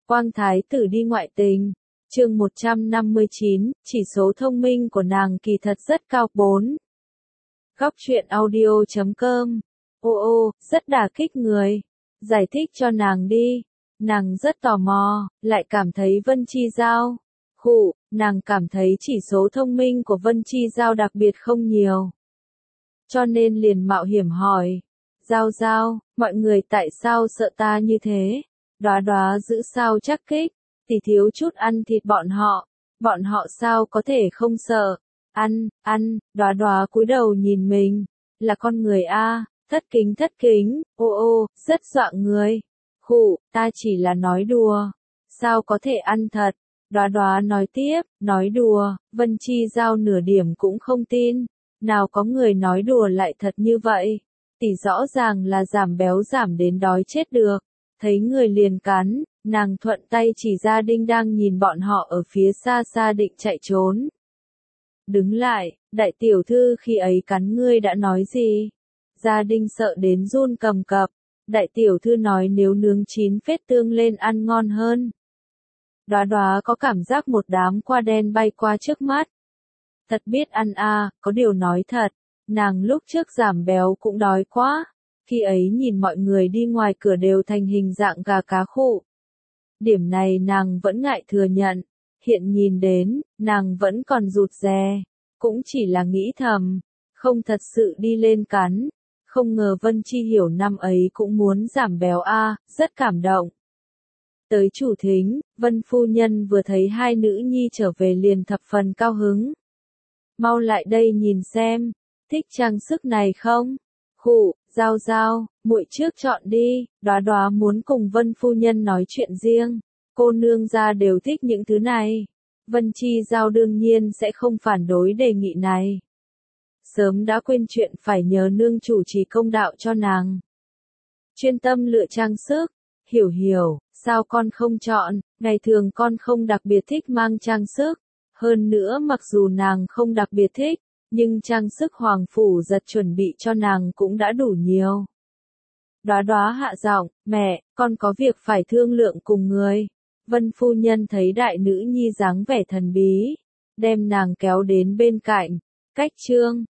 Quang thái tử đi ngoại tình. Chương 159, chỉ số thông minh của nàng kỳ thật rất cao. 4. Góc truyện audio.com. Ô, rất đả kích người. Giải thích cho nàng đi. Nàng rất tò mò, lại cảm thấy Vân Chi Giao. Nàng cảm thấy chỉ số thông minh của Vân Chi Giao đặc biệt không nhiều. Cho nên liền mạo hiểm hỏi. Giao, mọi người tại sao sợ ta như thế? Đóa giữ sao chắc kích, tỷ thiếu chút ăn thịt bọn họ sao có thể không sợ? Ăn, đóa cúi đầu nhìn mình, là con người a, thất kính, ô, rất dọa người. Ta chỉ là nói đùa, sao có thể ăn thật? Đóa nói tiếp, nói đùa, Vân Chi Giao nửa điểm cũng không tin, nào có người nói đùa lại thật như vậy, tỷ rõ ràng là giảm béo giảm đến đói chết được. Thấy người liền cắn, nàng thuận tay chỉ ra Đinh đang nhìn bọn họ ở phía xa định chạy trốn. Đứng lại, đại tiểu thư khi ấy cắn ngươi đã nói gì? Gia Đinh sợ đến run cầm cập, đại tiểu thư nói nếu nướng chín phết tương lên ăn ngon hơn. Đóa có cảm giác một đám qua đen bay qua trước mắt. Thật biết ăn a, có điều nói thật, nàng lúc trước giảm béo cũng đói quá. Khi ấy nhìn mọi người đi ngoài cửa đều thành hình dạng gà cá khụ. Điểm này nàng vẫn ngại thừa nhận, hiện nhìn đến, nàng vẫn còn rụt rè, cũng chỉ là nghĩ thầm, không thật sự đi lên cắn. Không ngờ Vân Chi Hiểu năm ấy cũng muốn giảm béo a, rất cảm động. Tới chủ thính, Vân phu nhân vừa thấy hai nữ nhi trở về liền thập phần cao hứng. Mau lại đây nhìn xem, thích trang sức này không? Giao, muội trước chọn đi, đóa muốn cùng Vân phu nhân nói chuyện riêng, cô nương gia đều thích những thứ này. Vân Chi Giao đương nhiên sẽ không phản đối đề nghị này. Sớm đã quên chuyện phải nhờ nương chủ trì công đạo cho nàng. Chuyên tâm lựa trang sức, hiểu, sao con không chọn, ngày thường con không đặc biệt thích mang trang sức, hơn nữa mặc dù nàng không đặc biệt thích, nhưng trang sức hoàng phủ giật chuẩn bị cho nàng cũng đã đủ nhiều. Đóa hạ giọng, mẹ, con có việc phải thương lượng cùng người. Vân phu nhân thấy đại nữ nhi dáng vẻ thần bí, đem nàng kéo đến bên cạnh, cách trương,